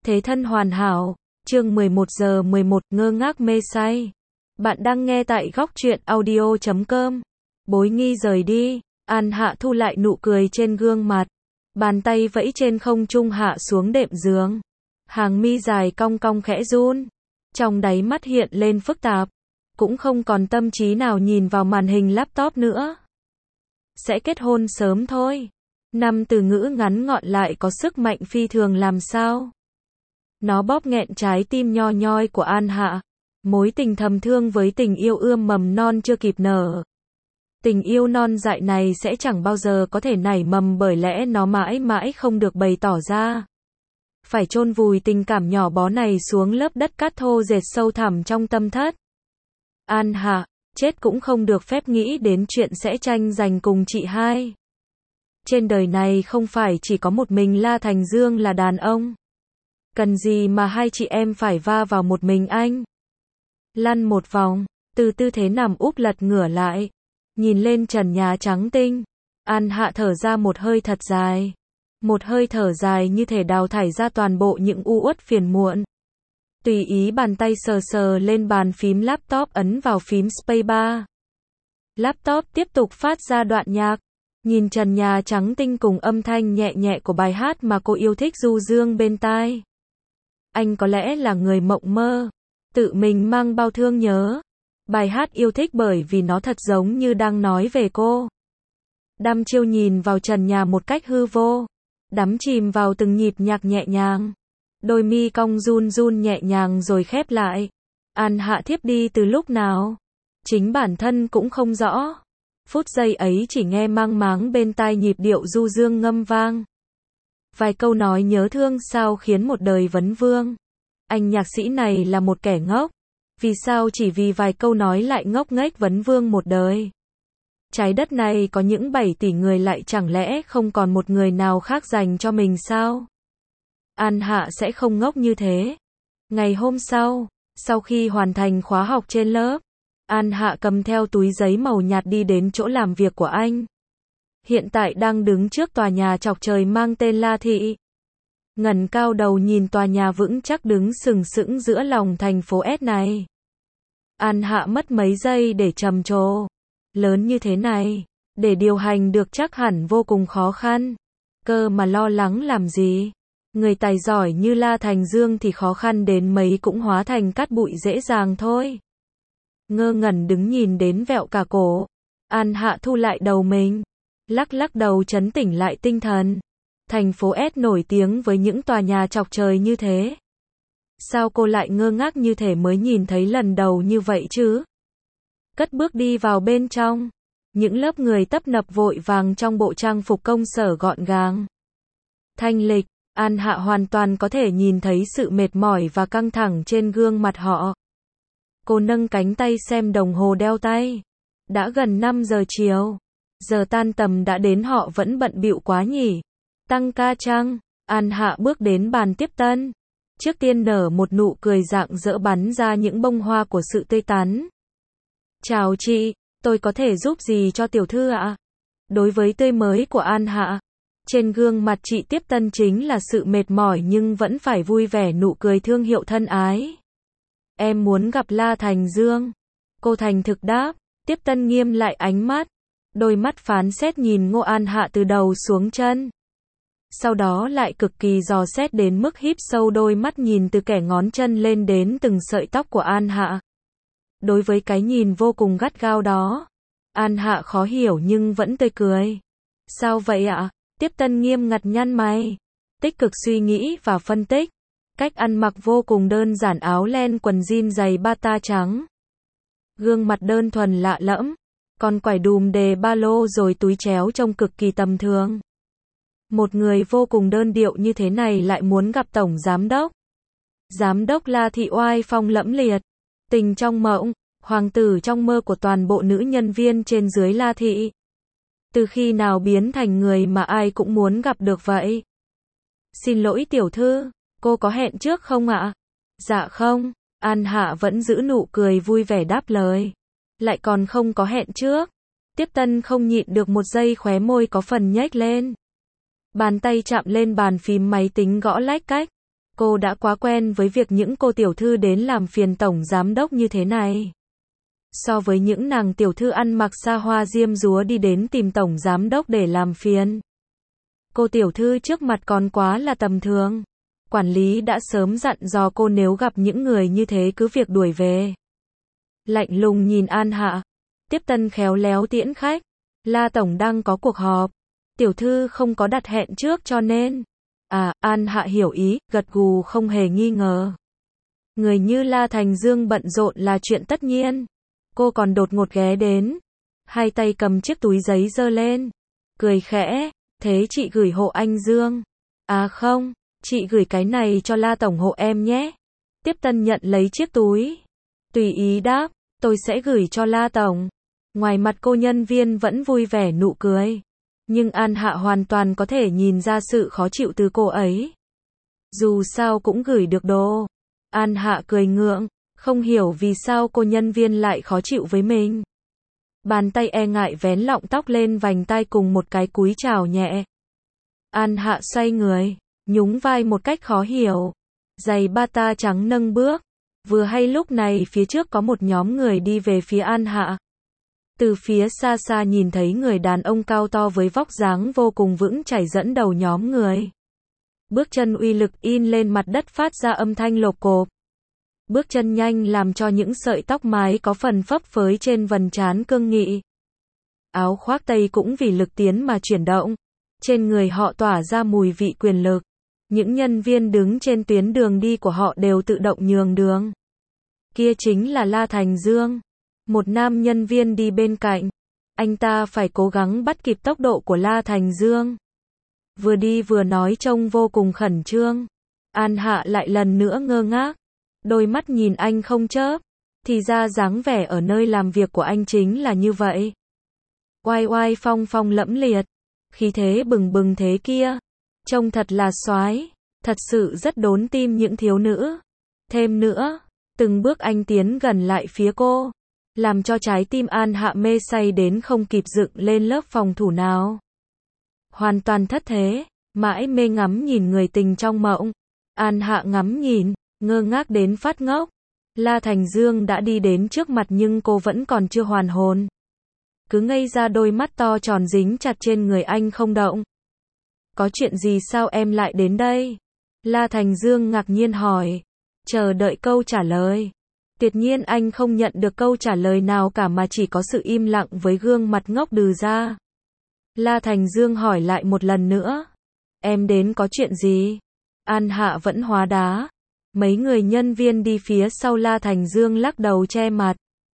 Thế thân hoàn hảo, chương 11 giờ 11 ngơ ngác mê say. Bạn đang nghe tại góc truyện audio.com. Bối nghi rời đi, An Hạ thu lại nụ cười trên gương mặt. Bàn tay vẫy trên không trung hạ xuống đệm giường. Hàng mi dài cong cong khẽ run. Trong đáy mắt hiện lên phức tạp. Cũng không còn tâm trí nào nhìn vào màn hình laptop nữa. Sẽ kết hôn sớm thôi. 5 từ ngữ ngắn gọn lại có sức mạnh phi thường làm sao. Nó bóp nghẹn trái tim nho nhoi của An Hạ. Mối tình thầm thương với tình yêu ươm mầm non chưa kịp nở. Tình yêu non dại này sẽ chẳng bao giờ có thể nảy mầm bởi lẽ nó mãi mãi không được bày tỏ ra. Phải chôn vùi tình cảm nhỏ bé này xuống lớp đất cát thô dệt sâu thẳm trong tâm thất. An Hạ, chết cũng không được phép nghĩ đến chuyện sẽ tranh giành cùng chị hai. Trên đời này không phải chỉ có một mình La Thành Dương là đàn ông. Cần gì mà hai chị em phải va vào một mình anh. Lăn một vòng, từ tư thế nằm úp lật ngửa lại. Nhìn lên trần nhà trắng tinh. An Hạ thở ra một hơi thật dài. Một hơi thở dài như thể đào thải ra toàn bộ những u uất phiền muộn. Tùy ý bàn tay sờ sờ lên bàn phím laptop ấn vào phím spacebar. Laptop tiếp tục phát ra đoạn nhạc. Nhìn trần nhà trắng tinh cùng âm thanh nhẹ nhẹ của bài hát mà cô yêu thích du dương bên tai. Anh có lẽ là người mộng mơ. Tự mình mang bao thương nhớ. Bài hát yêu thích bởi vì nó thật giống như đang nói về cô. Đăm chiêu nhìn vào trần nhà một cách hư vô. Đắm chìm vào từng nhịp nhạc nhẹ nhàng. Đôi mi cong run run nhẹ nhàng rồi khép lại. An Hạ thiếp đi từ lúc nào? Chính bản thân cũng không rõ. Phút giây ấy chỉ nghe mang máng bên tai nhịp điệu du dương ngâm vang. Vài câu nói nhớ thương sao khiến một đời vấn vương. Anh nhạc sĩ này là một kẻ ngốc. Vì sao chỉ vì vài câu nói lại ngốc nghếch vấn vương một đời? Trái đất này có những 7 tỷ người lại chẳng lẽ không còn một người nào khác dành cho mình sao? An Hạ sẽ không ngốc như thế. Ngày hôm sau khi hoàn thành khóa học trên lớp, An Hạ cầm theo túi giấy màu nhạt đi đến chỗ làm việc của anh. Hiện tại đang đứng trước tòa nhà chọc trời mang tên La Thị. Ngẩng cao đầu nhìn tòa nhà vững chắc đứng sừng sững giữa lòng thành phố S này. An Hạ mất mấy giây để trầm trồ. Lớn như thế này, để điều hành được chắc hẳn vô cùng khó khăn. Cơ mà lo lắng làm gì? Người tài giỏi như La Thành Dương thì khó khăn đến mấy cũng hóa thành cát bụi dễ dàng thôi. Ngơ ngẩn đứng nhìn đến vẹo cả cổ. An Hạ thu lại đầu mình. Lắc lắc đầu trấn tỉnh lại tinh thần. Thành phố S nổi tiếng với những tòa nhà chọc trời như thế. Sao cô lại ngơ ngác như thể mới nhìn thấy lần đầu như vậy chứ? Cất bước đi vào bên trong. Những lớp người tấp nập vội vàng trong bộ trang phục công sở gọn gàng. Thanh lịch, An Hạ hoàn toàn có thể nhìn thấy sự mệt mỏi và căng thẳng trên gương mặt họ. Cô nâng cánh tay xem đồng hồ đeo tay. Đã gần 5 giờ chiều. Giờ tan tầm đã đến họ vẫn bận bịu quá nhỉ. Tăng ca chăng? An Hạ bước đến bàn tiếp tân. Trước tiên nở một nụ cười rạng rỡ bắn ra những bông hoa của sự tươi tắn. Chào chị, tôi có thể giúp gì cho tiểu thư ạ? Đối với tươi mới của An Hạ, trên gương mặt chị tiếp tân chính là sự mệt mỏi nhưng vẫn phải vui vẻ nụ cười thương hiệu thân ái. Em muốn gặp La Thành Dương. Cô thành thực đáp, tiếp tân nghiêm lại ánh mắt. Đôi mắt phán xét nhìn Ngô An Hạ từ đầu xuống chân. Sau đó lại cực kỳ dò xét đến mức híp sâu đôi mắt nhìn từ kẻ ngón chân lên đến từng sợi tóc của An Hạ. Đối với cái nhìn vô cùng gắt gao đó, An Hạ khó hiểu nhưng vẫn tươi cười. Sao vậy ạ? Tiếp tân nghiêm ngặt nhăn mày. Tích cực suy nghĩ và phân tích. Cách ăn mặc vô cùng đơn giản, áo len quần jean giày bata trắng. Gương mặt đơn thuần lạ lẫm. Còn quải đùm đề ba lô rồi túi chéo trông cực kỳ tầm thường. Một người vô cùng đơn điệu như thế này lại muốn gặp tổng giám đốc. Giám đốc La Thị oai phong lẫm liệt. Tình trong mộng, hoàng tử trong mơ của toàn bộ nữ nhân viên trên dưới La Thị. Từ khi nào biến thành người mà ai cũng muốn gặp được vậy? Xin lỗi tiểu thư, cô có hẹn trước không ạ? Dạ không, An Hạ vẫn giữ nụ cười vui vẻ đáp lời. Lại còn không có hẹn trước. Tiếp tân không nhịn được một giây khóe môi có phần nhếch lên. Bàn tay chạm lên bàn phím máy tính gõ lách cách. Cô đã quá quen với việc những cô tiểu thư đến làm phiền tổng giám đốc như thế này. So với những nàng tiểu thư ăn mặc xa hoa diêm dúa đi đến tìm tổng giám đốc để làm phiền, cô tiểu thư trước mặt còn quá là tầm thường. Quản lý đã sớm dặn dò cô nếu gặp những người như thế cứ việc đuổi về. Lạnh lùng nhìn An Hạ. Tiếp tân khéo léo tiễn khách. La tổng đang có cuộc họp. Tiểu thư không có đặt hẹn trước cho nên. An Hạ hiểu ý, gật gù không hề nghi ngờ. Người như La Thành Dương bận rộn là chuyện tất nhiên. Cô còn đột ngột ghé đến. Hai tay cầm chiếc túi giấy giơ lên. Cười khẽ, thế chị gửi hộ anh Dương. Không, chị gửi cái này cho La tổng hộ em nhé. Tiếp tân nhận lấy chiếc túi. Tùy ý đáp, tôi sẽ gửi cho La tổng. Ngoài mặt cô nhân viên vẫn vui vẻ nụ cười. Nhưng An Hạ hoàn toàn có thể nhìn ra sự khó chịu từ cô ấy. Dù sao cũng gửi được đồ. An Hạ cười ngượng, không hiểu vì sao cô nhân viên lại khó chịu với mình. Bàn tay e ngại vén lọng tóc lên vành tai cùng một cái cúi chào nhẹ. An Hạ xoay người, nhún vai một cách khó hiểu. Giày bata trắng nâng bước. Vừa hay lúc này phía trước có một nhóm người đi về phía An Hạ. Từ phía xa xa nhìn thấy người đàn ông cao to với vóc dáng vô cùng vững chãi dẫn đầu nhóm người. Bước chân uy lực in lên mặt đất phát ra âm thanh lộp cộp. Bước chân nhanh làm cho những sợi tóc mái có phần phấp phới trên vầng trán cương nghị. Áo khoác tây cũng vì lực tiến mà chuyển động. Trên người họ tỏa ra mùi vị quyền lực. Những nhân viên đứng trên tuyến đường đi của họ đều tự động nhường đường. Kia chính là La Thành Dương. Một nam nhân viên đi bên cạnh. Anh ta phải cố gắng bắt kịp tốc độ của La Thành Dương. Vừa đi vừa nói trông vô cùng khẩn trương. An Hạ lại lần nữa ngơ ngác. Đôi mắt nhìn anh không chớp. Thì ra dáng vẻ ở nơi làm việc của anh chính là như vậy. Oai oai phong phong lẫm liệt. Khí thế bừng bừng thế kia. Trông thật là soái. Thật sự rất đốn tim những thiếu nữ. Thêm nữa, từng bước anh tiến gần lại phía cô. Làm cho trái tim An Hạ mê say đến không kịp dựng lên lớp phòng thủ nào. Hoàn toàn thất thế, mãi mê ngắm nhìn người tình trong mộng. An Hạ ngắm nhìn, ngơ ngác đến phát ngốc. La Thành Dương đã đi đến trước mặt nhưng cô vẫn còn chưa hoàn hồn. Cứ ngây ra đôi mắt to tròn dính chặt trên người anh không động. Có chuyện gì sao em lại đến đây? La Thành Dương ngạc nhiên hỏi. Chờ đợi câu trả lời. Tuyệt nhiên anh không nhận được câu trả lời nào cả mà chỉ có sự im lặng với gương mặt ngốc đừ ra. La Thành Dương hỏi lại một lần nữa. Em đến có chuyện gì? An Hạ vẫn hóa đá. Mấy người nhân viên đi phía sau La Thành Dương lắc đầu che mặt.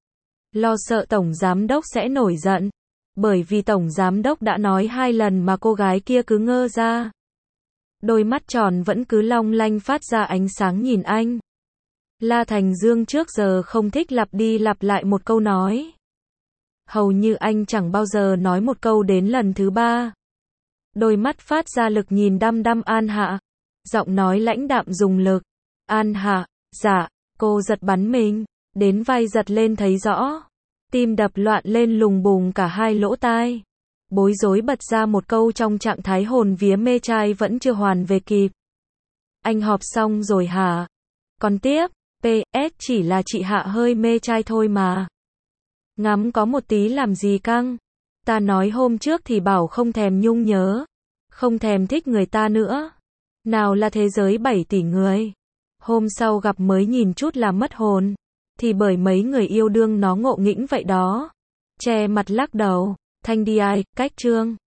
Lo sợ tổng giám đốc sẽ nổi giận. Bởi vì tổng giám đốc đã nói 2 lần mà cô gái kia cứ ngơ ra. Đôi mắt tròn vẫn cứ long lanh phát ra ánh sáng nhìn anh. La Thành Dương trước giờ không thích lặp đi lặp lại một câu nói. Hầu như anh chẳng bao giờ nói một câu đến lần thứ 3. Đôi mắt phát ra lực nhìn đăm đăm An Hạ. Giọng nói lãnh đạm dùng lực. An Hạ, dạ, cô giật bắn mình. Đến vai giật lên thấy rõ. Tim đập loạn lên lùng bùng cả hai lỗ tai. Bối rối bật ra một câu trong trạng thái hồn vía mê trai vẫn chưa hoàn về kịp. Anh họp xong rồi hả? Còn tiếp, PS chỉ là chị Hạ hơi mê trai thôi mà. Ngắm có một tí làm gì căng. Ta nói hôm trước thì bảo không thèm nhung nhớ. Không thèm thích người ta nữa. Nào là thế giới 7 tỷ người. Hôm sau gặp mới nhìn chút là mất hồn. Thì bởi mấy người yêu đương nó ngộ nghĩnh vậy đó. Che mặt lắc đầu. Thanh đi ai, cách trương.